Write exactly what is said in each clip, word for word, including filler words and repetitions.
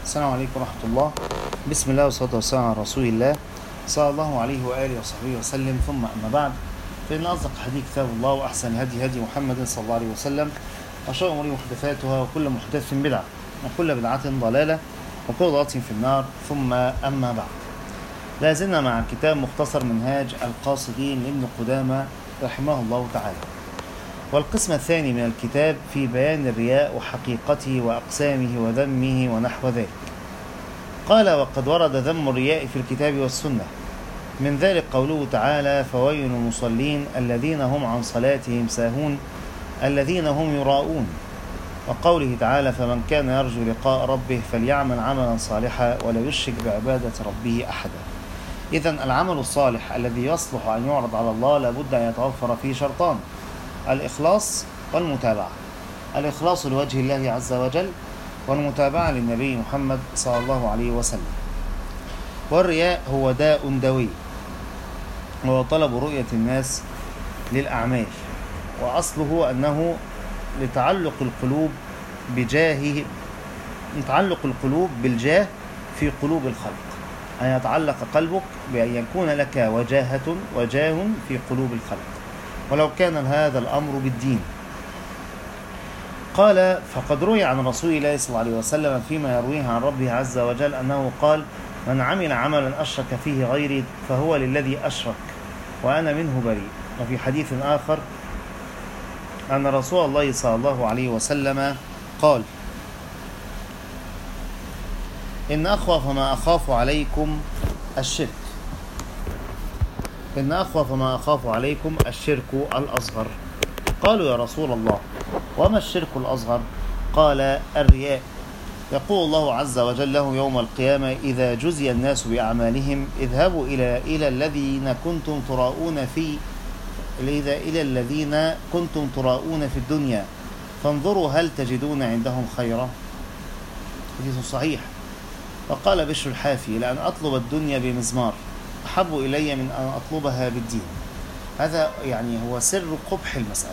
السلام عليكم ورحمة الله. بسم الله والصلاة والسلام على رسول الله صلى الله عليه وآله وصحبه وسلم، ثم أما بعد، فإن أصدق الحديث كتاب الله، وأحسن الهدي هدي محمد صلى الله عليه وسلم، وشر الأمور محدثاتها، وكل محدث بدعة، وكل بدعة ضلالة، وكل ضلالة في النار. ثم أما بعد، لا زلنا مع كتاب مختصر منهاج القاصدين لابن قدامة رحمه الله تعالى، والقسم الثاني من الكتاب في بيان الرياء وحقيقته وأقسامه وذمه ونحو ذلك. قال: وقد ورد ذم الرياء في الكتاب والسنة، من ذلك قوله تعالى: فويل للمصلين الذين هم عن صلاتهم ساهون الذين هم يراءون، وقوله تعالى: فمن كان يرجو لقاء ربه فليعمل عملا صالحا ولا يشرك بعبادة ربه أحدا. إذن العمل الصالح الذي يصلح أن يعرض على الله لابد أن يتوفر فيه شرطان: الإخلاص والمتابعة. الإخلاص لوجه الله عز وجل، والمتابعة للنبي محمد صلى الله عليه وسلم. والرياء هو داء دوي، وهو طلب رؤية الناس للأعمال، وأصله أنه لتعلق القلوب بجاهه تعلق القلوب بالجاه في قلوب الخلق، أن يتعلق قلبك بأن يكون لك وجاهة وجاه في قلوب الخلق، ولو كان هذا الأمر بالدين. قال: فقد روي عن رسول الله صلى الله عليه وسلم فيما يرويه عن ربه عز وجل أنه قال: من عمل عملا أشرك فيه غيري فهو للذي أشرك وأنا منه بريء. وفي حديث آخر أن رسول الله صلى الله عليه وسلم قال: إن أخوف ما أخاف عليكم الشرك إن أخوف ما أخاف عليكم الشرك الأصغر. قالوا: يا رسول الله، وما الشرك الأصغر؟ قال: الرياء. يقول الله عز وجل له يوم القيامة: إذا جزي الناس بأعمالهم اذهبوا إلى إلى الذين كنتم تراؤون في إذا إلى الذين كنتم تراؤون في الدنيا فانظروا هل تجدون عندهم خيرا. حديث صحيح. وقال بشر الحافي: لأن أطلب الدنيا بمزمار أحب إلي من أن أطلبها بالدين. هذا يعني هو سر قبح المسألة،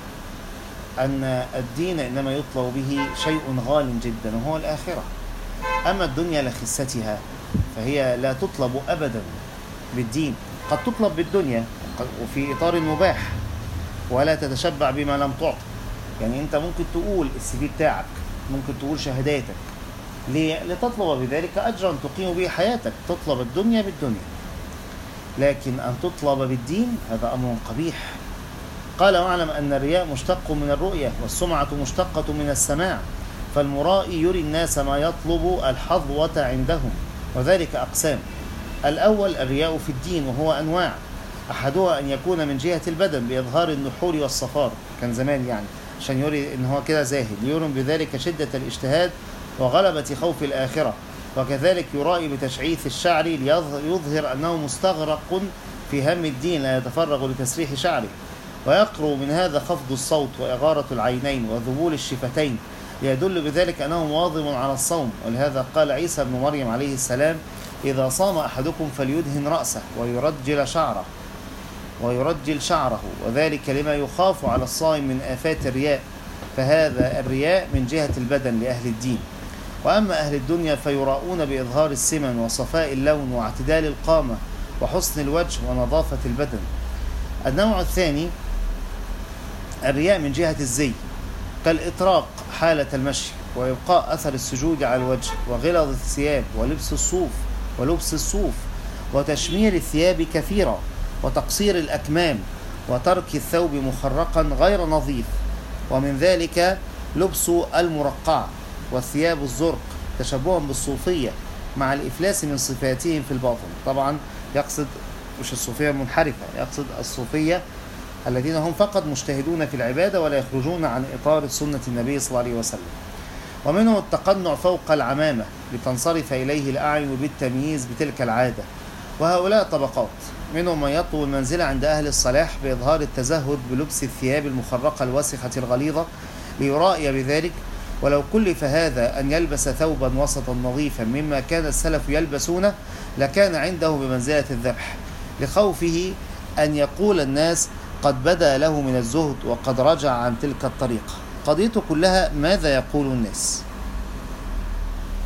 أن الدين إنما يطلب به شيء غال جدا وهو الآخرة. أما الدنيا لخستها فهي لا تطلب أبدا بالدين، قد تطلب بالدنيا وفي إطار مباح ولا تتشبع بما لم تعط. يعني أنت ممكن تقول السي في بتاعك، ممكن تقول شهاداتك، لتطلب بذلك أجرا تقيم به حياتك، تطلب الدنيا بالدنيا. لكن أن تطلب بالدين هذا أمر قبيح. قال: واعلم أن الرياء مشتق من الرؤية، والسمعة مشتقة من السماع، فالمرائي يري الناس ما يطلب الحظوة عندهم، وذلك أقسام. الأول الرياء في الدين، وهو أنواع، أحدها أن يكون من جهة البدن بإظهار النحور والصفار، كان زمان يعني عشان يري إن هو كده زاهد، ليرم بذلك شدة الاجتهاد وغلبة خوف الآخرة. وكذلك يرائي بتشعيث الشعر ليظهر أنه مستغرق في هم الدين لا يتفرغ لتسريح شعره. ويقرب من هذا خفض الصوت وإغارة العينين وذبول الشفتين، ليدل بذلك أنه مواظب على الصوم. ولهذا قال عيسى بن مريم عليه السلام: إذا صام أحدكم فليدهن رأسه ويرجل شعره ويرجل شعره وذلك لما يخاف على الصائم من آفات الرياء. فهذا الرياء من جهة البدن لأهل الدين. وأما أهل الدنيا فيراؤون بإظهار السمن وصفاء اللون واعتدال القامة وحسن الوجه ونظافة البدن. النوع الثاني الرياء من جهة الزي، كالإطراق حالة المشي، وإبقاء أثر السجود على الوجه، وغلظ الثياب، ولبس الصوف ولبس الصوف وتشمير الثياب كثيرا، وتقصير الأكمام، وترك الثوب مخرقا غير نظيف. ومن ذلك لبس المرقع والثياب الزرق تشبها بالصوفية مع الإفلاس من صفاتهم في الباطن. طبعا يقصد مش الصوفية المنحرفة، يقصد الصوفية الذين هم فقط مجتهدون في العبادة ولا يخرجون عن إطار سنة النبي صلى الله عليه وسلم. ومنهم التقنع فوق العمامة لتنصرف إليه الأعين بالتمييز بتلك العادة. وهؤلاء طبقات، منهم من يطلب المنزلة عند أهل الصلاح بإظهار التزهد بلبس الثياب المخرقة الواسخة الغليظة ليرائي بذلك، ولو كلف هذا أن يلبس ثوبا وسطا نظيفا مما كان السلف يلبسونه لكان عنده بمنزلة الذبح، لخوفه أن يقول الناس قد بدا له من الزهد وقد رجع عن تلك الطريقة. قضيته كلها ماذا يقول الناس.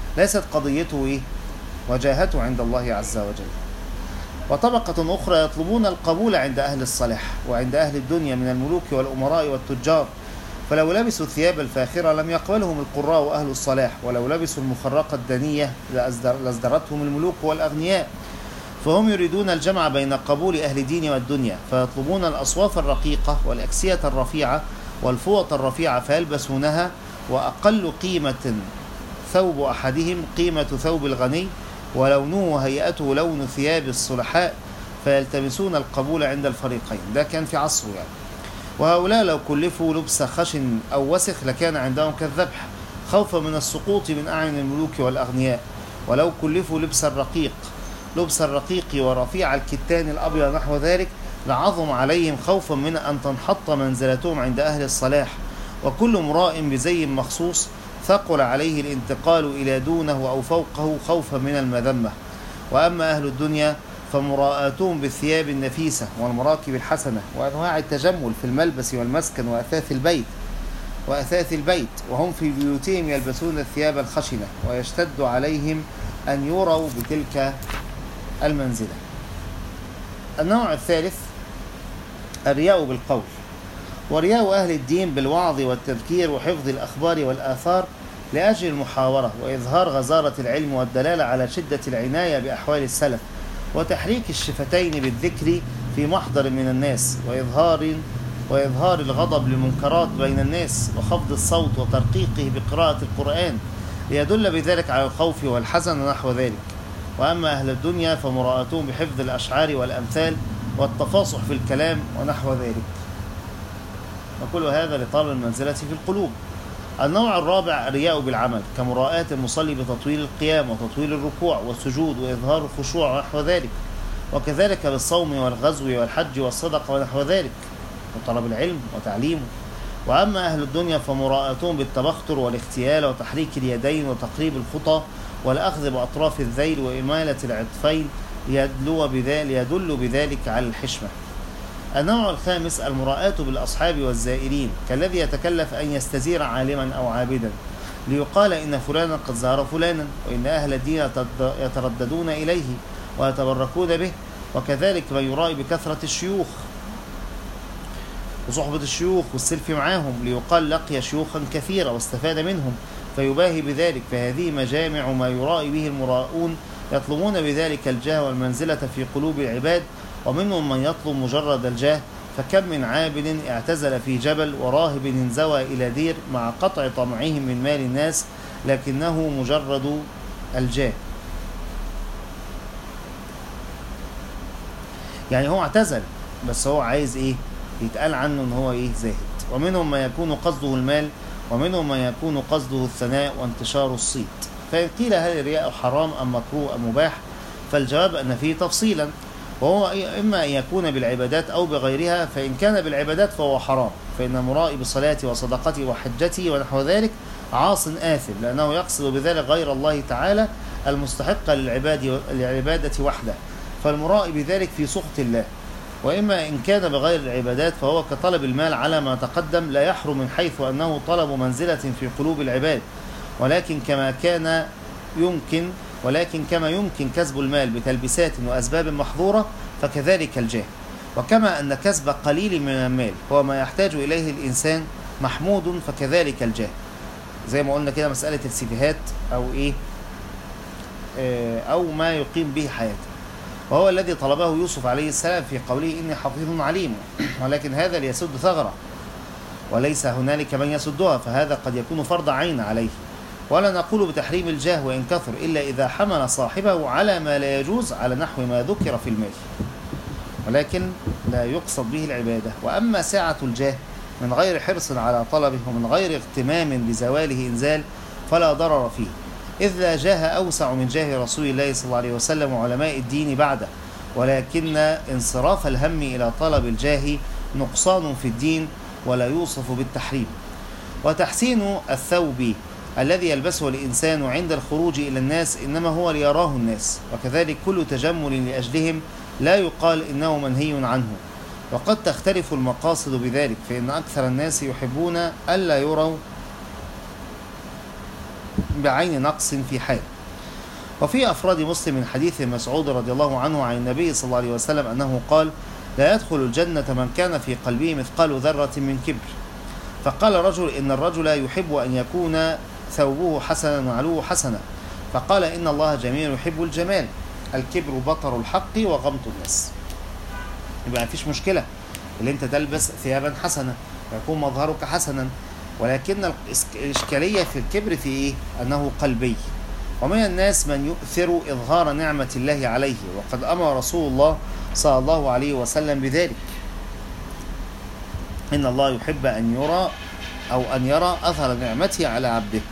ليست قضيته إيه؟ وجاهته عند الله عز وجل. وطبقة أخرى يطلبون القبول عند أهل الصلاح وعند أهل الدنيا من الملوك والأمراء والتجار، فلو لبسوا الثياب الفاخرة لم يقبلهم القراء وأهل الصلاح، ولو لبسوا المخرقة الدنية لازدرتهم الملوك والأغنياء. فهم يريدون الجمع بين قبول أهل الدين والدنيا، فيطلبون الأصواف الرقيقة والأكسية الرفيعة والفوط الرفيعة فيلبسونها، وأقل قيمة ثوب أحدهم قيمة ثوب الغني، ولونه وهيئته لون ثياب الصلحاء، فيلتمسون القبول عند الفريقين. ده كان في عصره يعني. وهؤلاء لو كلفوا لبس خشن أو وسخ لكان عندهم كالذبح، خوفا من السقوط من أعين الملوك والأغنياء. ولو كلفوا لبس الرقيق لبس الرقيق ورفيع الكتان الأبيض نحو ذلك لعظم عليهم، خوفا من أن تنحط منزلتهم عند أهل الصلاح. وكل امرئ بزي مخصوص ثقل عليه الانتقال إلى دونه أو فوقه خوفا من المذمة. وأما أهل الدنيا فمراءاتهم بالثياب النفيسة والمراكب الحسنة وأنواع التجمل في الملبس والمسكن وأثاث البيت وأثاث البيت وهم في بيوتهم يلبسون الثياب الخشنة، ويشتد عليهم أن يروا بتلك المنزلة. النوع الثالث الرياء بالقول، ورياء أهل الدين بالوعظ والتذكير وحفظ الأخبار والآثار لأجل المحاورة وإظهار غزارة العلم والدلالة على شدة العناية بأحوال السلف، وتحريك الشفتين بالذكر في محضر من الناس، وإظهار وإظهار الغضب للمنكرات بين الناس، وخفض الصوت وترقيقه بقراءة القرآن ليدل بذلك على الخوف والحزن ونحو ذلك. وأما أهل الدنيا فمراءاتهم بحفظ الأشعار والأمثال والتفاصح في الكلام ونحو ذلك، وكل هذا لطلب المنزلة في القلوب. النوع الرابع الرياء بالعمل، كمراءاة المصلي بتطويل القيام وتطويل الركوع والسجود وإظهار الخشوع ونحو ذلك، وكذلك بالصوم والغزو والحج والصدقة ونحو ذلك، وطلب العلم وتعليمه. وأما أهل الدنيا فمراءاتهم بالتبختر والاختيال وتحريك اليدين وتقريب الخطى والأخذ بأطراف الذيل وإمالة العطفين ليدل بذلك, ليدل بذلك على الحشمة. النوع الخامس المراءاة بالأصحاب والزائرين، كالذي يتكلف أن يستزير عالما أو عابدا ليقال إن فلانا قد زار فلانا، وإن أهل الدين يترددون إليه ويتبركون به. وكذلك من يرائي بكثرة الشيوخ وصحبة الشيوخ والسلف معاهم ليقال لقي شيوخا كثيرا واستفاد منهم فيباهي بذلك. فهذه مجامع ما يرائي به المراؤون، يطلبون بذلك الجاه والمنزلة في قلوب العباد. ومنهم من يطلب مجرد الجاه، فكم من عابد اعتزل في جبل وراهب انزوى إلى دير مع قطع طمعهم من مال الناس، لكنه مجرد الجاه. يعني هو اعتزل بس هو عايز ايه؟ يتقال عنه ان هو ايه؟ زاهد. ومنهم ما يكون قصده المال، ومنهم ما يكون قصده الثناء وانتشار الصيت. فإن قيل هل الرياء حرام أم مكروه أم مباح؟ فالجواب أن فيه تفصيلا، وهو إما أن يكون بالعبادات أو بغيرها. فإن كان بالعبادات فهو حرام، فإن مرائي بصلاتي وصدقتي وحجتي ونحو ذلك عاص آثم، لأنه يقصد بذلك غير الله تعالى المستحق للعبادة وحده، فالمرائي بذلك في سخط الله. وإما إن كان بغير العبادات فهو كطلب المال على ما تقدم، لا يحرم من حيث أنه طلب منزلة في قلوب العباد، ولكن كما كان يمكن ولكن كما يمكن كسب المال بتلبسات وأسباب محظورة فكذلك الجاه. وكما أن كسب قليل من المال هو ما يحتاج إليه الإنسان محمود فكذلك الجاه. زي ما قلنا كده مسألة السفيهات أو إيه أو ما يقيم به حياته، وهو الذي طلبه يوسف عليه السلام في قوله إني حفيظ عليم، ولكن هذا ليسد ثغرة وليس هنالك من يسدها، فهذا قد يكون فرض عين عليه. ولا نقول بتحريم الجاه وإن كثر إلا إذا حمل صاحبه على ما لا يجوز على نحو ما ذكر في المال، ولكن لا يقصد به العبادة. وأما ساعة الجاه من غير حرص على طلبه ومن غير اغتمام بزواله إنزال فلا ضرر فيه، إذ لا جاه أوسع من جاه رسول الله صلى الله عليه وسلم وعلماء الدين بعده، ولكن انصراف الهم إلى طلب الجاه نقصان في الدين ولا يوصف بالتحريم. وتحسين الثوب الذي يلبسه الإنسان عند الخروج إلى الناس إنما هو ليراه الناس، وكذلك كل تجمل لأجلهم لا يقال إنه منهي عنه. وقد تختلف المقاصد بذلك، فإن أكثر الناس يحبون ألا يروا بعين نقص في حال. وفي أفراد مسلم من حديث مسعود رضي الله عنه عن النبي صلى الله عليه وسلم أنه قال: لا يدخل الجنة من كان في قلبه مثقال ذرة من كبر. فقال رجل: إن الرجل يحب أن يكون ثوبه حسنا وعلوه حسنا. فقال: إن الله جميل يحب الجمال. الكبر بطر الحق وغمط الناس. يبقى مفيش مشكلة اللي انت تلبس ثيابا حسنة ويكون مظهرك حسنا، ولكن الإشكالية في الكبر في إيه؟ أنه قلبي. ومن الناس من يؤثر إظهار نعمة الله عليه، وقد أمر رسول الله صلى الله عليه وسلم بذلك: إن الله يحب أن يرى أو أن يرى أثر نعمته على عبده.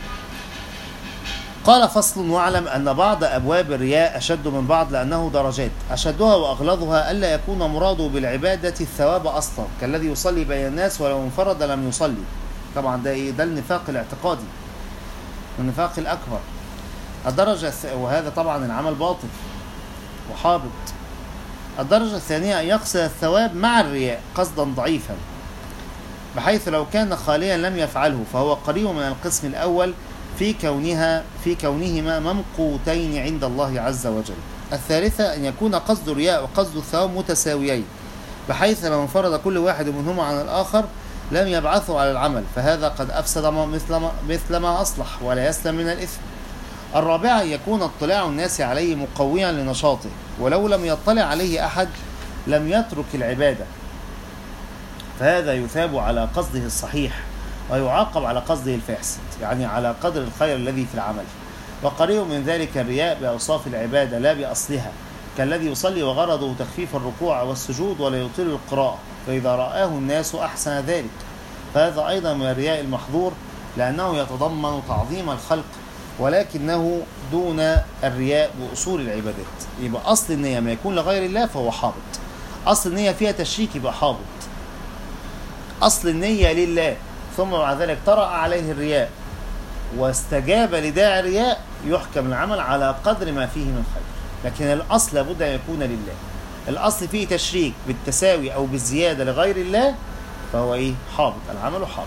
قال: فصل: واعلم أن بعض أبواب الرياء أشد من بعض لأنه درجات، أشدها وأغلظها ألا يكون مراده بالعبادة الثواب أصلا، كالذي يصلي بين الناس ولو انفرد لم يصلي. طبعا ده إيه؟ ده النفاق الاعتقادي، النفاق الأكبر. الدرجة وهذا طبعا العمل باطل وحابط. الدرجة الثانية أن يقصد الثواب مع الرياء قصدا ضعيفا، بحيث لو كان خاليا لم يفعله، فهو قريب من القسم الأول في كونها في كونهما ممقوتين عند الله عز وجل. الثالثة أن يكون قصد الرياء وقصد الثواب متساويين، بحيث لو انفرد كل واحد منهما عن الآخر لم يبعثوا على العمل، فهذا قد أفسد مثل ما, مثل ما أصلح ولا يسلم من الإثم. الرابعة يكون اطلاع الناس عليه مقويا لنشاطه، ولو لم يطلع عليه أحد لم يترك العبادة، فهذا يثاب على قصده الصحيح ويعاقب على قصده الفاسد، يعني على قدر الخير الذي في العمل. وقريب من ذلك الرياء بأوصاف العبادة لا بأصلها، كالذي يصلي وغرضه تخفيف الركوع والسجود ولا يطيل القراءة، فإذا رآه الناس أحسن ذلك، فهذا أيضا من الرياء المحظور، لأنه يتضمن تعظيم الخلق، ولكنه دون الرياء بأصول العبادات. يبقى أصل النية ما يكون لغير الله فهو حابط، أصل النية فيها تشريك يبقى حابط. أصل النية لله ثم بعد ذلك طرأ عليه الرياء واستجاب لداعي الرياء، يحكم العمل على قدر ما فيه من خير، لكن الأصل لابد أن يكون لله. الأصل فيه تشريك بالتساوي أو بالزيادة لغير الله فهو إيه؟ حابط، العمل حابط.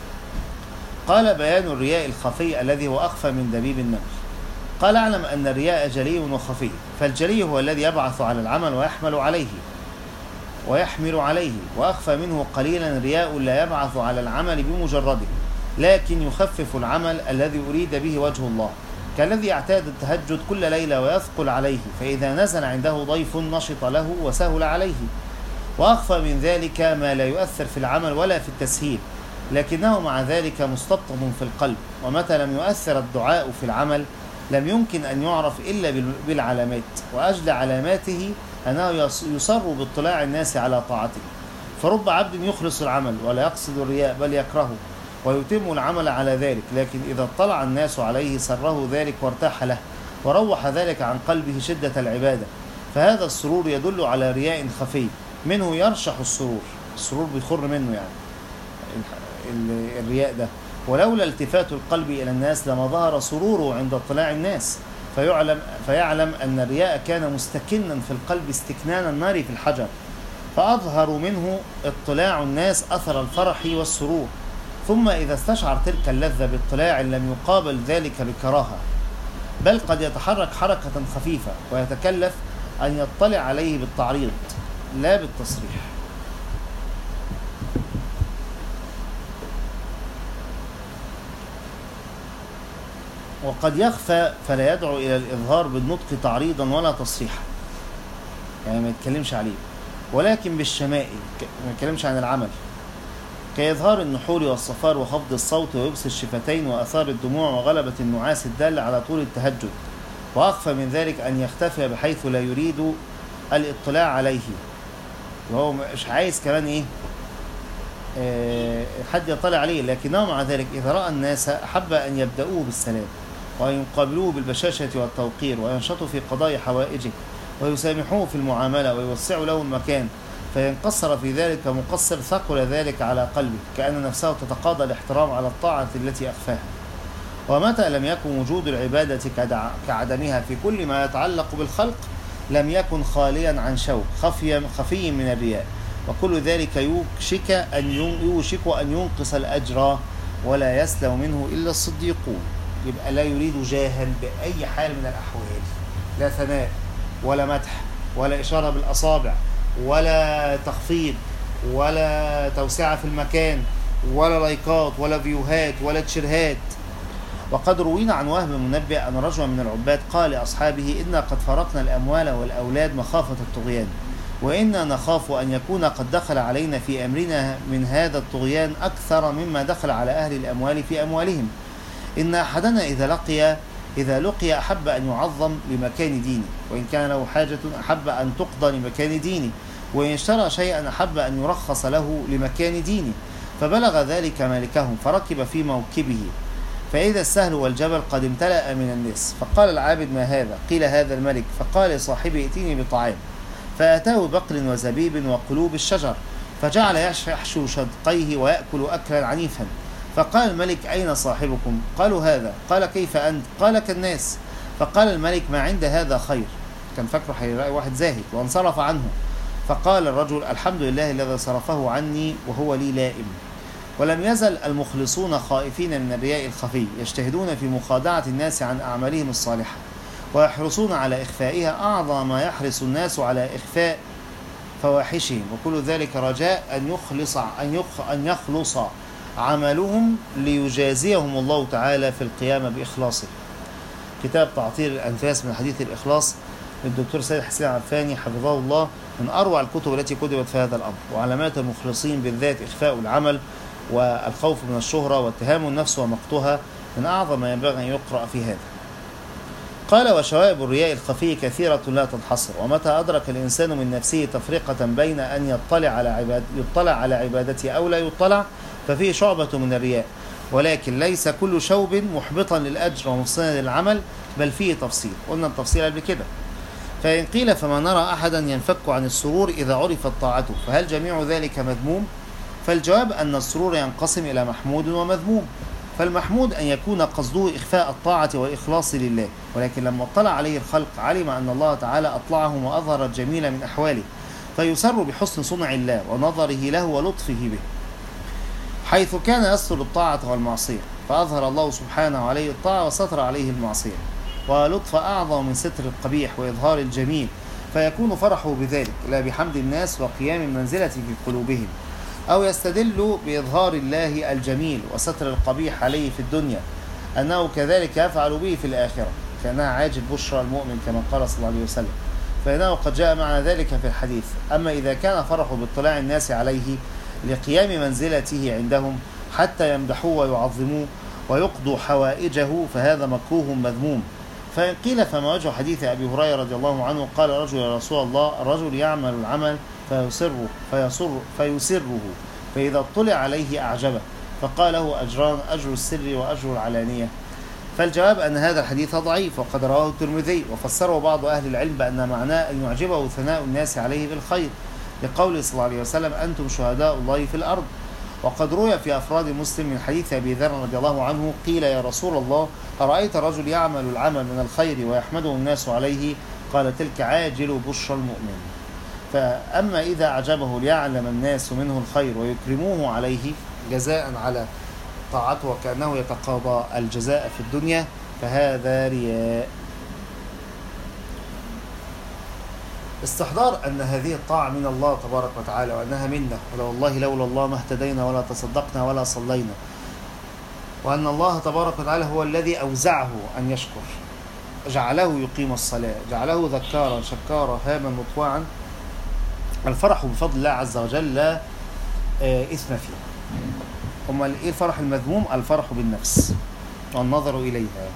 قال: بيان الرياء الخفي الذي هو أخفى من دبيب النمل. قال: اعلم أن الرياء جلي وخفي، فالجلي هو الذي يبعث على العمل ويحمل عليه ويحمل عليه، وأخفى منه قليلا رياء لا يبعث على العمل بمجرده، لكن يخفف العمل الذي أريد به وجه الله، كالذي يعتاد التهجد كل ليلة ويثقل عليه، فإذا نزل عنده ضيف نشط له وسهل عليه. وأخفى من ذلك ما لا يؤثر في العمل ولا في التسهيل، لكنه مع ذلك مستبطن في القلب، ومتى لم يؤثر الدعاء في العمل لم يمكن أن يعرف إلا بالعلامات، وأجل علاماته أنه يصر باطلاع الناس على طاعته. فرب عبد يخلص العمل ولا يقصد الرياء بل يكرهه ويتم العمل على ذلك، لكن إذا اطلع الناس عليه سره ذلك وارتاح له، وروح ذلك عن قلبه شدة العبادة، فهذا السرور يدل على رياء خفي منه يرشح السرور، السرور بيخر منه يعني الرياء ده. ولولا التفات القلب إلى الناس لما ظهر سروره عند اطلاع الناس، فيعلم, فيعلم أن الرياء كان مستكنا في القلب استكنان النار في الحجر، فأظهر منه اطلاع الناس أثر الفرح والسرور. ثم إذا استشعر تلك اللذة باطلاع لم يقابل ذلك بكراهة، بل قد يتحرك حركة خفيفة ويتكلف أن يطلع عليه بالتعريض لا بالتصريح. وقد يخفى فلا يدعو إلى الإظهار بالنطق تعريضا ولا تصريحا، يعني ما يتكلمش عليه، ولكن بالشمائل، ما يتكلمش عن العمل، كإظهار النحور والصفار وخفض الصوت ويبس الشفتين وأثار الدموع وغلبة النعاس الدال على طول التهجد. وأخفى من ذلك أن يختفي بحيث لا يريد الاطلاع عليه، وهو مش عايز كمان إيه حد يطلع عليه، لكنه مع ذلك إذا رأى الناس أحب أن يبدأوه بالسلام وأن يقابلوه بالبشاشة والتوقير وينشطوا في قضاء حوائجه ويسامحوه في المعاملة ويوسعوا له المكان، فإن قصر في ذلك مقصر ثقل ذلك على قلبه، كأن نفسه تتقاضى الاحترام على الطاعة التي أخفاها. ومتى لم يكن وجود العبادة كعدمها في كل ما يتعلق بالخلق لم يكن خاليا عن شوك خفي, خفي من الرياء، وكل ذلك يوشك أن يوشك أن ينقص الأجر ولا يسلم منه إلا الصديقون. يبقى لا يريد جاها بأي حال من الأحوال، لا ثناء ولا مدح ولا إشارة بالأصابع ولا تخفيض ولا توسعة في المكان ولا لايكات ولا فيوهات ولا تشيرهات. وقد روينا عن وهب المنبئ أن رجلا من العباد قال لأصحابه: إنا قد فرقنا الأموال والأولاد مخافة الطغيان، وإنا نخاف أن يكون قد دخل علينا في أمرنا من هذا الطغيان أكثر مما دخل على أهل الأموال في أموالهم. إن أحدنا إذا لقي إذا لقي أحب أن يعظم لمكان دينه، وإن كان له حاجة أحب أن تقضى لمكان دينه، وإن اشترى شيئا أحب أن يرخص له لمكان دينه. فبلغ ذلك مالكهم فركب في موكبه، فإذا السهل والجبل قد امتلأ من الناس. فقال العابد: ما هذا؟ قيل: هذا الملك. فقال لصاحبه: ائتني بطعام. فأتاه بقل وزبيب وقلوب الشجر، فجعل يحشو شدقيه ويأكل أكلا عنيفا. فقال الملك: أين صاحبكم؟ قالوا: هذا. قال: كيف أنت؟ قال: كالناس. فقال الملك: ما عند هذا خير. كان فكره هيلاقي واحد زاهد، وانصرف عنه. فقال الرجل: الحمد لله الذي صرفه عني وهو لي لائم. ولم يزل المخلصون خائفين من الرياء الخفي، يجتهدون في مخادعة الناس عن أعمالهم الصالحة، ويحرصون على إخفائها أعظم ما يحرص الناس على إخفاء فواحشهم، وكل ذلك رجاء أن يخلص أن يخ أن يخلص عملهم ليجازيهم الله تعالى في القيامة بإخلاصه. كتاب تعطير الأنفاس من حديث الإخلاص للدكتور سيد حسين عفاني حفظه الله، من أروع الكتب التي كتبت في هذا الأمر. وعلامات المخلصين بالذات إخفاء العمل والخوف من الشهرة واتهام النفس ومقتها من أعظم ما ينبغي أن يقرأ في هذا. قال: وشوائب الرياء الخفي كثيرة لا تنحصر، ومتى أدرك الإنسان من نفسه تفرقة بين أن يطلع على عباد يطلع على عبادته أو لا يطلع ففيه شعبة من الرياء، ولكن ليس كل شوب محبطا للأجر ومفسدا للعمل، بل فيه تفصيل. قلنا التفصيل قبل كده. فإن قيل: فما نرى أحدا ينفك عن السرور إذا عرفت طاعته، فهل جميع ذلك مذموم؟ فالجواب أن السرور ينقسم إلى محمود ومذموم. فالمحمود أن يكون قصده إخفاء الطاعة والإخلاص لله، ولكن لما اطلع عليه الخلق علم أن الله تعالى أطلعهم وأظهر الجميل من أحواله، فيسر بحسن صنع الله ونظره له ولطفه به، حيث كان يستر الطاعة والمعصية، فأظهر الله سبحانه عليه الطاعة وستر عليه المعصية. ولطف أعظم من ستر القبيح وإظهار الجميل، فيكون فرحه بذلك لا بحمد الناس وقيام المنزلة في قلوبهم، أو يستدل بإظهار الله الجميل وستر القبيح عليه في الدنيا أنه كذلك يفعل به في الآخرة، كأنها عاجل بشرى المؤمن كما قال صلى الله عليه وسلم، فإنه قد جاء معنى ذلك في الحديث. أما إذا كان فرحه باطلاع الناس عليه لقيام منزلته عندهم حتى يمدحوه ويعظموه ويقضوا حوائجه، فهذا مكروه مذموم. فإن قيل: فما وجه حديث أبي هريرة رضي الله عنه قال رجل: يا رسول الله، الرجل يعمل العمل فيسره فيسر فيسره فإذا اطلع عليه أعجبه، فقال له: أجران، أجر السر وأجر العلانية. فالجواب أن هذا الحديث ضعيف، وقد رواه الترمذي، وفسره بعض أهل العلم بأن معناه أن يعجبه ثناء الناس عليه بالخير، لقوله صلى الله عليه وسلم: أنتم شهداء الله في الأرض. وقد روي في أفراد مسلم من حديث أبي ذر رضي الله عنه قيل: يا رسول الله، أرأيت رجل يعمل العمل من الخير ويحمده الناس عليه؟ قال: تلك عاجل بشرى المؤمن. فأما إذا أعجبه ليعلم الناس منه الخير ويكرموه عليه جزاء على طاعته وكأنه يتقاضى الجزاء في الدنيا، فهذا رياء. استحضار أن هذه الطاعة من الله تبارك وتعالى، وأنها منه، ولو والله لولا الله ما اهتدينا ولا تصدقنا ولا صلينا، وأن الله تبارك وتعالى هو الذي أوزعه أن يشكر، جعله يقيم الصلاة، جعله ذكارا شكارا هاما مطواعا. الفرح بفضل الله عز وجل لا إثم فيه. أما إيه الفرح المذموم؟ الفرح بالنفس والنظر إليها،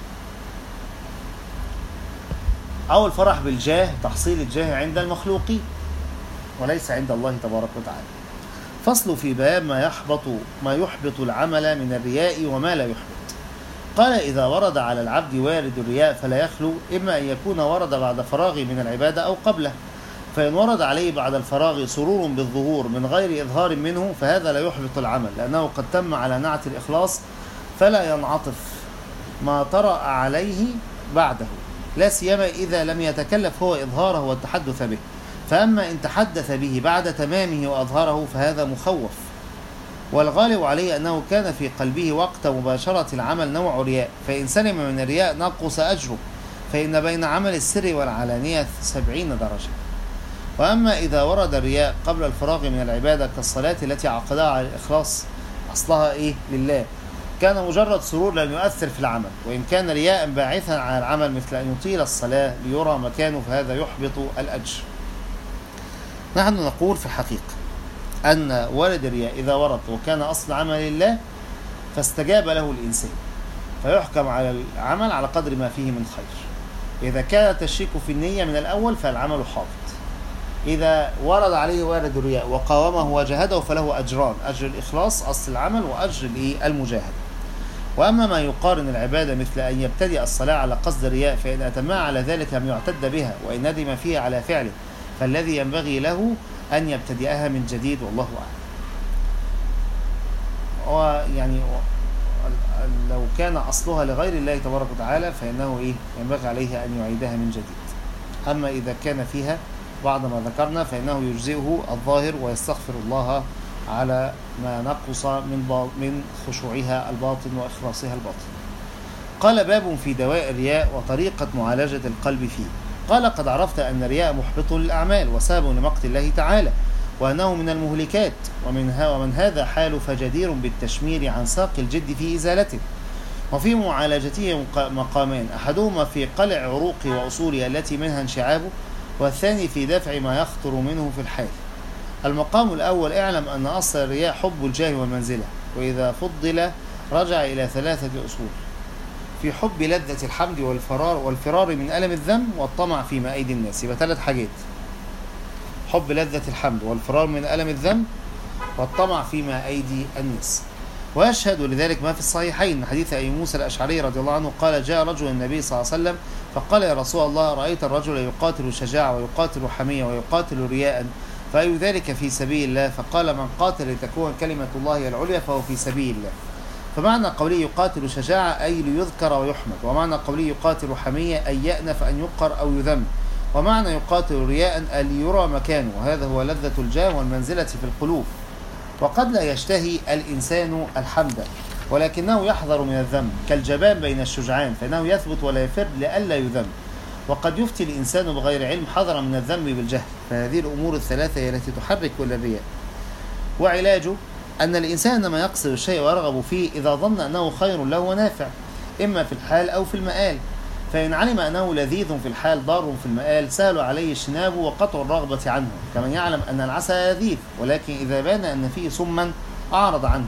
أو الفرح بالجاه، تحصيل الجاه عند المخلوقين وليس عند الله تبارك وتعالى. فصل في بيان ما يحبط ما يحبط العمل من الرياء وما لا يحبط. قال: إذا ورد على العبد وارد الرياء فلا يخلو، إما أن يكون ورد بعد فراغ من العبادة أو قبله. فإن ورد عليه بعد الفراغ سرور بالظهور من غير إظهار منه فهذا لا يحبط العمل، لأنه قد تم على نعت الإخلاص، فلا ينعطف ما طرأ عليه بعده، لا سيما إذا لم يتكلف هو إظهاره والتحدث به. فأما إن تحدث به بعد تمامه وأظهره فهذا مخوف، والغالب عليه أنه كان في قلبه وقت مباشرة العمل نوع رياء، فإن سلم من الرياء نقص أجره، فإن بين عمل السر والعلانية سبعين درجة. وأما إذا ورد الرياء قبل الفراغ من العبادة كالصلاة التي عقدها على الإخلاص أصلها إيه؟ لله، كان مجرد سرور لم يؤثر في العمل، وإن كان رياء باعثا على العمل مثل أن يطيل الصلاة ليرى مكانه فهذا يحبط الأجر. نحن نقول في الحقيقة أن ورد الرياء إذا ورد وكان أصل عمل لله فاستجاب له الإنسان فيحكم على العمل على قدر ما فيه من خير. إذا كان التشريك في النية من الأول فالعمل حابط. إذا ورد عليه وارد الرياء وقاومه وجاهده فله أجران: أجر الإخلاص أصل العمل، وأجر المجاهدة. وأما ما يقارن العبادة مثل أن يبتدئ الصلاة على قصد الرياء فإن أتمها على ذلك لم يعتد بها، وإن ندم فيها على فعله فالذي ينبغي له أن يبتدئها من جديد، والله أعلم. ويعني لو كان أصلها لغير الله تبارك وتعالى فإنه إيه ينبغي عليه أن يعيدها من جديد. أما إذا كان فيها بعد ما ذكرنا فإنه يجزئه الظاهر ويستغفر الله على ما نقص من من خشوعها الباطن وإخلاصها الباطن. قال: باب في دواء الرياء وطريقة معالجة القلب فيه. قال: قد عرفت أن الرياء محبط للأعمال وسبب لمقت الله تعالى، وأنه من المهلكات، ومن, ومن هذا حال فجدير بالتشمير عن ساق الجد في إزالته. وفي معالجته مقامان: أحدهما في قلع عروقه وأصوله التي منها انشعابه، والثاني في دفع ما يخطر منه في الحال. المقام الأول: اعلم أن أصل الرياء حب الجاه والمنزلة، وإذا فضل رجع إلى ثلاثة أصول: في حب لذة الحمد والفرار والفرار من ألم الذنب والطمع فيما أيدي الناس. يبقى ثلاث حاجات: حب لذة الحمد والفرار من ألم الذنب والطمع فيما أيدي الناس. ويشهد لذلك ما في الصحيحين من حديث أبي موسى الأشعري رضي الله عنه قال: جاء رجل النبي صلى الله عليه وسلم فقال: يا رسول الله، رأيت الرجل يقاتل شجاعة ويقاتل حمية ويقاتل رياء، فأي ذلك في سبيل الله؟ فقال: من قاتل لتكون كلمة الله العليا فهو في سبيل الله. فمعنى قوله يقاتل شجاعة أي ليذكر ويحمد، ومعنى قوله يقاتل حمية أي يأنف أن يقر أو يذم، ومعنى يقاتل رياء أن يرى مكانه، وهذا هو لذة الجاه والمنزلة في القلوب. وقد لا يشتهي الإنسان الحمد ولكنه يحذر من الذم، كالجبان بين الشجعان، فإنه يثبت ولا يفر لئلا يذم. وقد يفتي الإنسان بغير علم حذرا من الذم بالجهل، فهذه الأمور الثلاثة هي التي تحرك كل الرياء. وعلاجه أن الإنسان إنما يقصد الشيء ويرغب فيه إذا ظن أنه خير له ونافع، إما في الحال أو في المآل، فإن علم أنه لذيذ في الحال ضار في المآل سهل عليه اجتنابه وقطع الرغبة عنه، كمن يعلم أن العسل لذيذ ولكن إذا بان أن فيه سما أعرض عنه.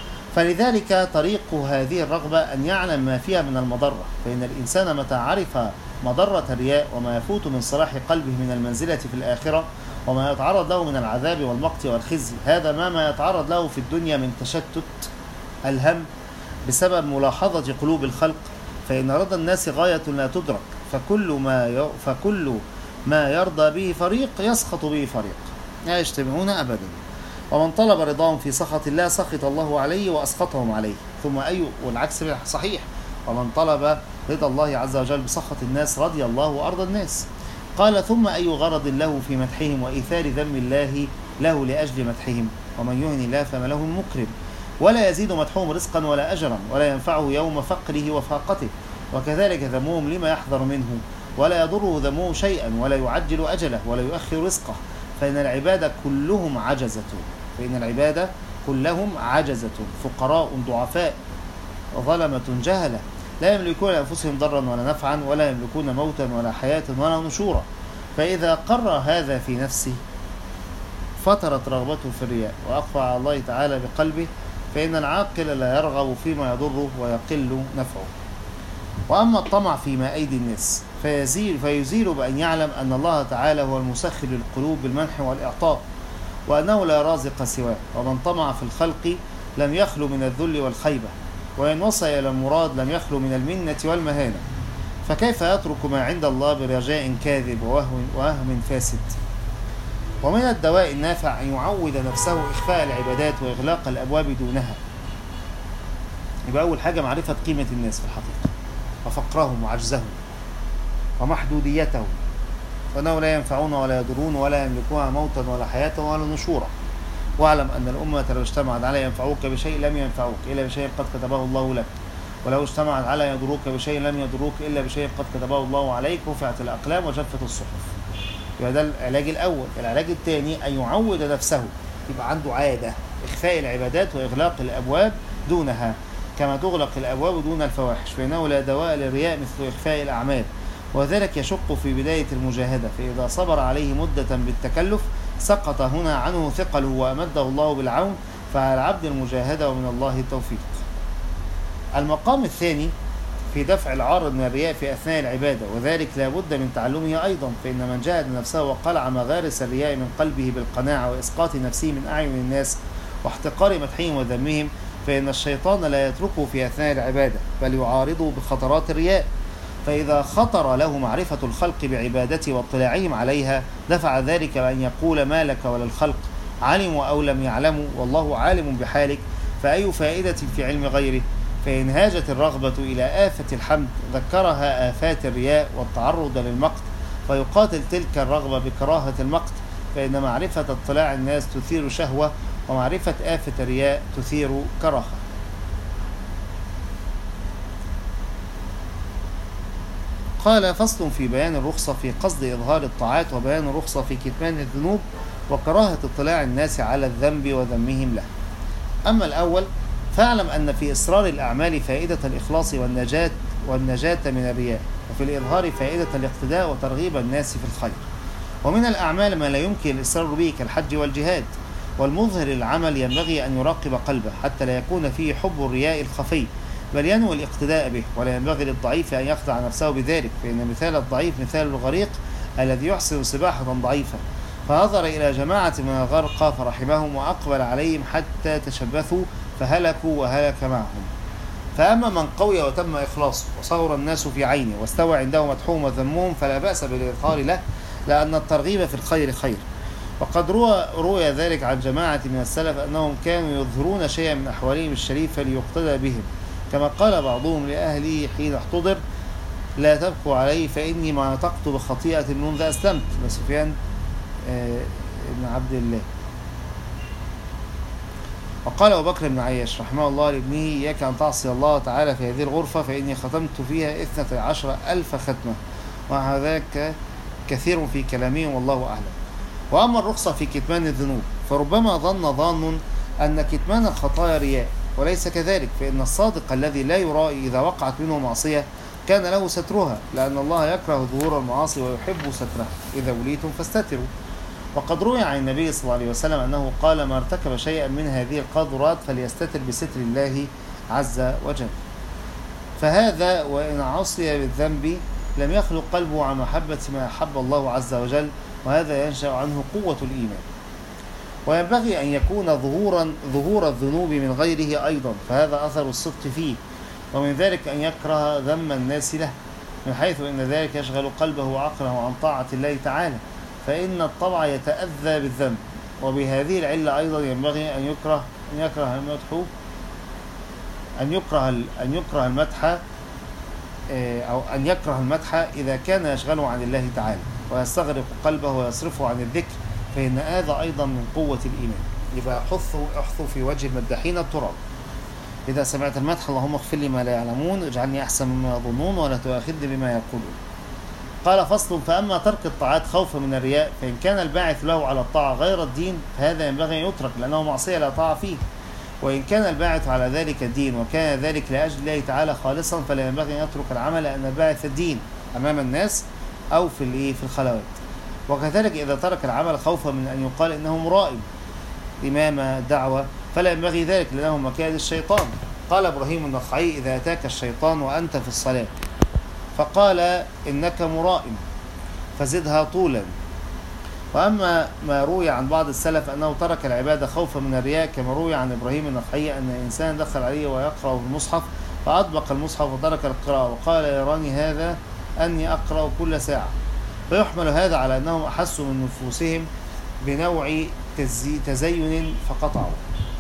فلذلك طريق هذه الرغبة أن يعلم ما فيها من المضرة، فإن الإنسان متى عرف مضرة الرياء وما يفوت من صلاح قلبه من المنزلة في الآخرة وما يتعرض له من العذاب والمقت والخزي، هذا ما ما يتعرض له في الدنيا من تشتت الهم بسبب ملاحظة قلوب الخلق، فإن رضا الناس غاية لا تدرك، فكل ما فكل ما يرضى به فريق يسخط به فريق، لا يجتمعون أبدا. ومن طلب رضاهم في سخط الله سخط الله عليه وأسخطهم عليه. ثم أي والعكس صحيح: ومن طلب رضا الله عز وجل بسخط الناس رضي الله وأرضى الناس. قال: ثم أي غرض له في مدحهم وإيثار ذم الله له لأجل مدحهم؟ ومن يهن الله فما له من مكرم، ولا يزيد مدحهم رزقا ولا أجرا، ولا ينفعه يوم فقره وفاقته. وكذلك ذمهم لما يحذر منه، ولا يضره ذمه شيئا، ولا يعجل أجله، ولا يؤخر رزقه. فإن العباد كلهم عجزة فإن العباد كلهم عجزة فقراء ضعفاء ظلمة جهلة، لا يملكون أنفسهم ضرا ولا نفعا، ولا يملكون موتا ولا حياة ولا نشورا. فإذا قر هذا في نفسه فترت رغبته في الرياء وأقفى على الله تعالى بقلبه، فإن العاقل لا يرغب فيما يضره ويقل نفعه. وأما الطمع فيما أيدي الناس فيزيل, فيزيل بأن يعلم أن الله تعالى هو المسخر للقلوب بالمنح والإعطاء، وأنه لا رازق سواه. ومن طمع في الخلق لم يخلو من الذل والخيبة، وإن وصل إلى المراد لم يخلو من المنة والمهانة. فكيف يترك ما عند الله برجاء كاذب ووهم, وهم فاسد؟ ومن الدواء النافع أن يعود نفسه إخفاء العبادات وإغلاق الأبواب دونها. يبقى أول حاجة معرفة قيمة الناس في الحقيقة وفقرهم وعجزهم ومحدوديتهم، فإنه لا ينفعون ولا يضرون ولا يملكون موتا ولا حياة ولا نشورا. واعلم أن الأمة لو اجتمعت على ينفعوك بشيء لم ينفعوك إلا بشيء قد كتبه الله لك، ولو اجتمعت على يضروك بشيء لم يضروك إلا بشيء قد كتبه الله عليك، رفعت الأقلام وجفت الصحف. يبقى ده العلاج الأول. العلاج الثاني أن يعود نفسه، يبقى عنده عادة إخفاء العبادات وإغلاق الأبواب دونها، كما تغلق الأبواب دون الفواحش، فإنه لا دواء للرياء مثل إخفاء الأعمال، وذلك يشق في بداية المجاهدة، فإذا صبر عليه مدة بالتكلف سقط هنا عنه ثقله وأمده الله بالعون، فعلى العبد المجاهدة ومن الله التوفيق. المقام الثاني في دفع العارض من الرياء في أثناء العبادة، وذلك لا بد من تعلمه أيضا، فإن من جاهد نفسه وقلع مغارس الرياء من قلبه بالقناعة وإسقاط نفسه من أعين الناس واحتقار مدحهم وذمهم، فإن الشيطان لا يتركه في أثناء العبادة بل يعارضه بخطرات الرياء، فإذا خطر له معرفة الخلق بعبادته واطلاعهم عليها دفع ذلك بأن يقول ما لك وللخلق علموا أو لم يعلموا والله عالم بحالك، فأي فائدة في علم غيره؟ فإن هاجت الرغبة إلى آفة الحمد ذكرها آفات الرياء والتعرض للمقت، فيقاتل تلك الرغبة بكراهة المقت، فإن معرفة اطلاع الناس تثير شهوة، ومعرفة آفة الرياء تثير كراهة. قال: فصل في بيان الرخصة في قصد إظهار الطاعات، وبيان الرخصة في كتمان الذنوب، وكراهة اطلاع الناس على الذنب وذمهم له. أما الأول فاعلم أن في إصرار الأعمال فائدة الإخلاص والنجاة والنجاة من الرياء، وفي الإظهار فائدة الاقتداء وترغيب الناس في الخير. ومن الأعمال ما لا يمكن الإصرار به كالحج والجهاد، والمظهر العمل ينبغي أن يراقب قلبه حتى لا يكون فيه حب الرياء الخفي، بل ينوي الاقتداء به، ولا ينبغي للضعيف أن يخدع نفسه بذلك، فإن مثال الضعيف مثال الغريق الذي يحسن سباحة ضعيفة، فنظر إلى جماعة من الغرقى فرحمهم وأقبل عليهم حتى تشبثوا فهلكوا وهلك معهم. فأما من قوي وتم إخلاصه وصغر الناس في عينه واستوى عنده مدحهم وذمهم فلا بأس بالإظهار له، لأن الترغيب في الخير خير. وقد روى, روى ذلك عن جماعة من السلف أنهم كانوا يظهرون شيئا من أحوالهم الشريفة ليقتدى بهم، كما قال بعضهم لأهله حين احتضر: لا تبكوا علي فإني ما نطقت بخطيئة منذ أسلمت. لسفيان آه بن عبد الله. وقال أبو بكر بن عياش رحمه الله لابنه: إياك أن تعصي الله تعالى في هذه الغرفة فإني ختمت فيها اثنتي عشر ألف ختمة. وهذاك كثير في كلامهم والله أعلم. وأما الرخصة في كتمان الذنوب فربما ظن ظان أن كتمان الخطايا رياء، وليس كذلك، فإن الصادق الذي لا يرائي إذا وقعت منه معصية كان له سترها، لأن الله يكره ظهور المعاصي ويحب سترها. إذا وليتم فاستتروا. وقد روي عن النبي صلى الله عليه وسلم أنه قال: ما ارتكب شيئا من هذه القاذورات فليستتر بستر الله عز وجل. فهذا وإن عصي بالذنب لم يخلق قلبه عن محبة ما أحب الله عز وجل، وهذا ينشأ عنه قوة الإيمان. وينبغي أن يكون ظهورا ظهور الذنوب من غيره أيضا، فهذا أثر الصدق فيه. ومن ذلك أن يكره ذم الناس له، من حيث أن ذلك يشغل قلبه وعقله عن طاعة الله تعالى، فإن الطبع يتأذى بالذنب. وبهذه العلة أيضا ينبغي أن يكره أن يكره المدح أن يكره أن يكره المدح أو أن يكره المدح إذا كان يشغله عن الله تعالى ويستغرق قلبه ويصرفه عن الذكر، فإن هذا أيضا من قوة الإيمان. يبقى حثوا احثوا في وجه المداحين التراب. إذا سمعت المدح: اللهم اغفر لي ما لا يعلمون، اجعلني أحسن مما يظنون، ولا تؤاخذني بما يقولون. قال: فصل: فأما ترك الطاعات خوفا من الرياء، فإن كان الباعث له على الطاعة غير الدين فهذا ينبغي أن يترك، لأنه معصية لا طاعة فيه. وإن كان الباعث على ذلك الدين وكان ذلك لأجل الله تعالى خالصا فلا ينبغي أن يترك العمل، لأن الباعث الدين أمام الناس أو في في الخلوات. وكذلك إذا ترك العمل خوفا من أن يقال إنه مرائي إمام دعوة فلا ينبغي ذلك، لأنه مكائد الشيطان. قال إبراهيم النخعي: إذا أتاك الشيطان وأنت في الصلاة فقال إنك مرائم فزدها طولا. وأما ما روي عن بعض السلف أنه ترك العبادة خوفا من الرياء، كما روي عن إبراهيم النخعي أن إنسان دخل عليه ويقرأ بالمصحف فأطبق المصحف وترك القراءة، وقال: يراني هذا أني أقرأ كل ساعة. فيحمل هذا على أنهم أحسوا من نفوسهم بنوع تزين فقطعوا،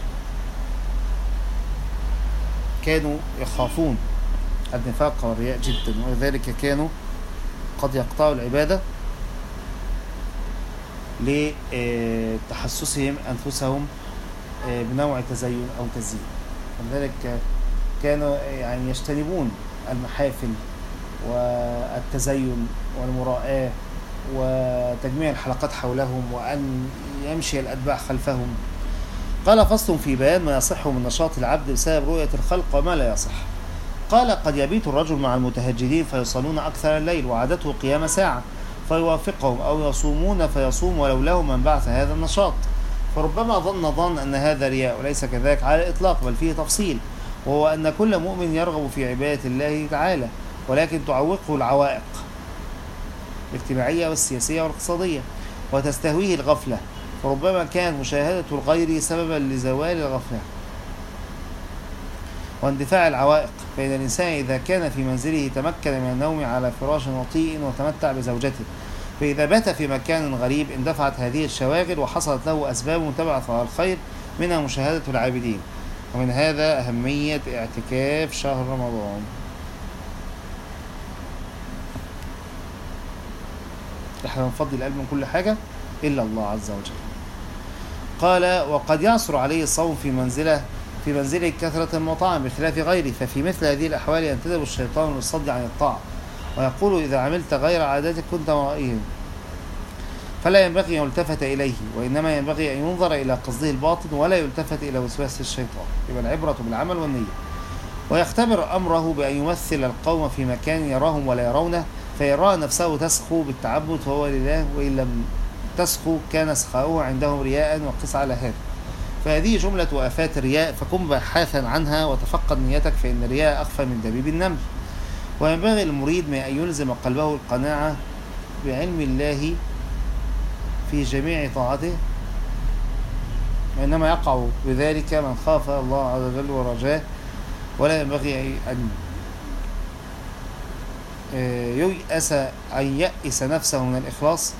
كانوا يخافون النفاق والرياء جدا، ولذلك كانوا قد يقطعوا العبادة لتحسسهم أنفسهم بنوع تزين أو تزيين. لذلك كانوا يعني يجتنبون المحافل والتزين والمراءة وتجميع الحلقات حولهم وأن يمشي الأتباع خلفهم. قال فصل في بيان ما يصح من نشاط العبد بسبب رؤية الخلق وما لا يصح. قال قد يبيت الرجل مع المتهجدين فيصلون أكثر الليل وعادته قيام ساعة فيوافقهم، أو يصومون فيصوم ولو له من بعث هذا النشاط، فربما ظن ظن أن هذا رياء، وليس كذلك على الإطلاق، بل فيه تفصيل، وهو أن كل مؤمن يرغب في عبادة الله تعالى، ولكن تعوقه العوائق الاجتماعية والسياسية والاقتصادية وتستهويه الغفلة، فربما كانت مشاهدة الغير سببا لزوال الغفلة واندفاع العوائق. فإن الإنسان إذا كان في منزله تمكن من النوم على فراش وطيء وتمتع بزوجته، فإذا بات في مكان غريب اندفعت هذه الشواغل وحصلت له أسباب تبعث على الخير، منها مشاهدة العابدين. ومن هذا أهمية اعتكاف شهر رمضان. احنا نفضي القلب من كل حاجة إلا الله عز وجل. قال وقد يعصر عليه الصوم في منزله في منزله كثرة المطاعم بخلاف غيره، ففي مثل هذه الأحوال ينتدب الشيطان للصد عن الطاعة ويقول إذا عملت غير عادتك كنت ورائهم، فلا ينبغي أن يلتفت إليه، وإنما ينبغي أن ينظر إلى قصده الباطن ولا يلتفت إلى وسواس الشيطان. يبقى العبرة بالعمل والنية. ويختبر أمره بأن يمثل القوم في مكان يراهم ولا يرونه، فيرى نفسه تسخو بالتعبد فهو لله، وإن لم تسخو كان سخاؤه عندهم رياء، وقس على هذا. فهذه جملة آفات الرياء، فقم باحثا عنها وتفقد نيتك، فإن الرياء أخفى من دبيب النمل. وينبغي المريد من أن يلزم قلبه القناعة بعلم الله في جميع طاعته، وإنما يقع بذلك من خاف الله عز وجل ورجاه، ولا ينبغي أن ييأس أن يأس نفسه من الإخلاص،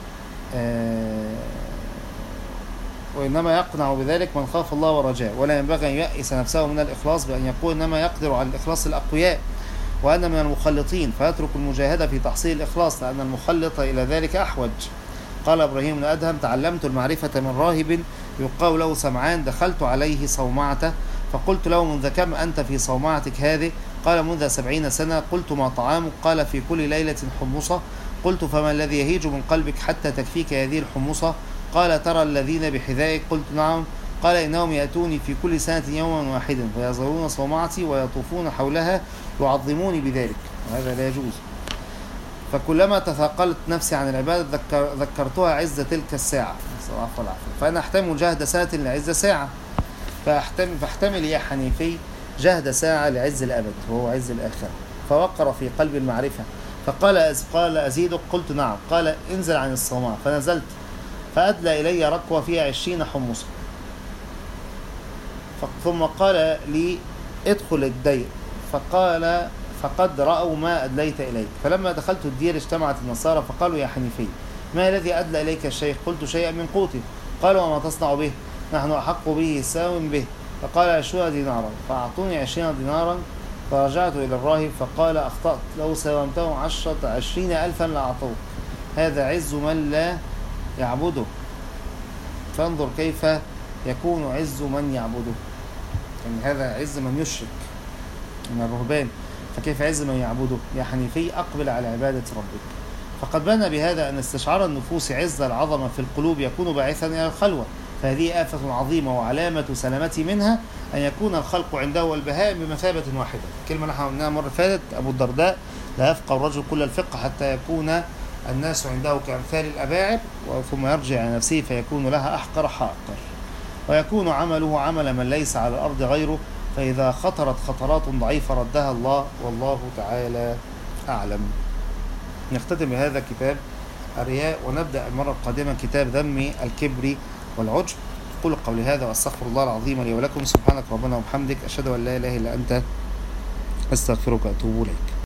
وإنما يقنع بذلك من خاف الله ورجاه، ولا ينبغي أن يأس نفسه من الإخلاص بأن يقول إنما يقدر على الإخلاص الأقوياء وأنا من المخلطين، فيترك المجاهدة في تحصيل الإخلاص، لأن المخلط إلى ذلك أحوج. قال إبراهيم بن أدهم تعلمت المعرفة من راهب يقال له سمعان، دخلت عليه صومعته فقلت له منذ كم أنت في صومعتك هذه؟ قال منذ سبعين سنة. قلت ما طعامك؟ قال في كل ليلة حمصة. قلت فما الذي يهيج من قلبك حتى تكفيك هذه الحمصة؟ قال ترى الذين بحذائك؟ قلت نعم. قال إنهم يأتوني في كل سنة يوما واحدا فيزورون صومعتي ويطوفون حولها يعظموني بذلك، وهذا لا يجوز. فكلما تثاقلت نفسي عن العبادة ذكر ذكرتها عز تلك الساعة، فأنا أحتمل جهد سنة لعز ساعة، فأحتمل, فاحتمل يا حنيفي جهد ساعة لعز الأبد وهو عز الآخرة. فوقر في قلب المعرفة فقال قال أزيدك؟ قلت نعم. قال انزل عن الصومعة. فنزلت فأدلى إلي ركوة فيها عشرين حمصة، ثم قال لي ادخل الدير، فقال فقد رأوا ما أدليت إليك. فلما دخلت الدير اجتمعت النصارى فقالوا يا حنيفي ما الذي أدلى إليك الشيخ؟ قلت شيئا من قوتي. قالوا وما تصنع به؟ نحن أحق به ساوم به. فقال عشرين دينارا، فأعطوني عشرين دينارا. فرجعت إلى الراهب فقال أخطأت، لو ساومته عشرة عشرين ألفا لأعطوك، هذا عز من لا يعبده، فانظر كيف يكون عز من يعبده، يعني هذا عز من يشرك من الرهبان، فكيف عز من يعبده؟ يا حنيفي أقبل على عبادة ربك. فقد بان بهذا أن استشعار النفوس عز العظمة في القلوب يكون باعثا إلى الخلوة، فهذه آفة عظيمة، وعلامة سلامته منها أن يكون الخلق عنده والبهائم بمثابة واحدة. كلمة نحن قلناها مرة فاتت، أبو الدرداء لا يفقه الرجل كل الفقه حتى يكون الناس عنده كأمثال الأباعد، ثم يرجع إلى نفسه فيكون لها أحقر حاقر، ويكون عمله عمل من ليس على الأرض غيره، فإذا خطرت خطرات ضعيفة ردها الله، والله تعالى أعلم. نختتم بهذا كتاب الرياء، ونبدأ المرة القادمة كتاب ذم الكبر والعجب. أقول قولي هذا وأستغفر الله العظيم لي ولكم. سبحانك ربنا وبحمدك، أشهد أن لا إله إلا أنت، أستغفرك وأتوب إليك.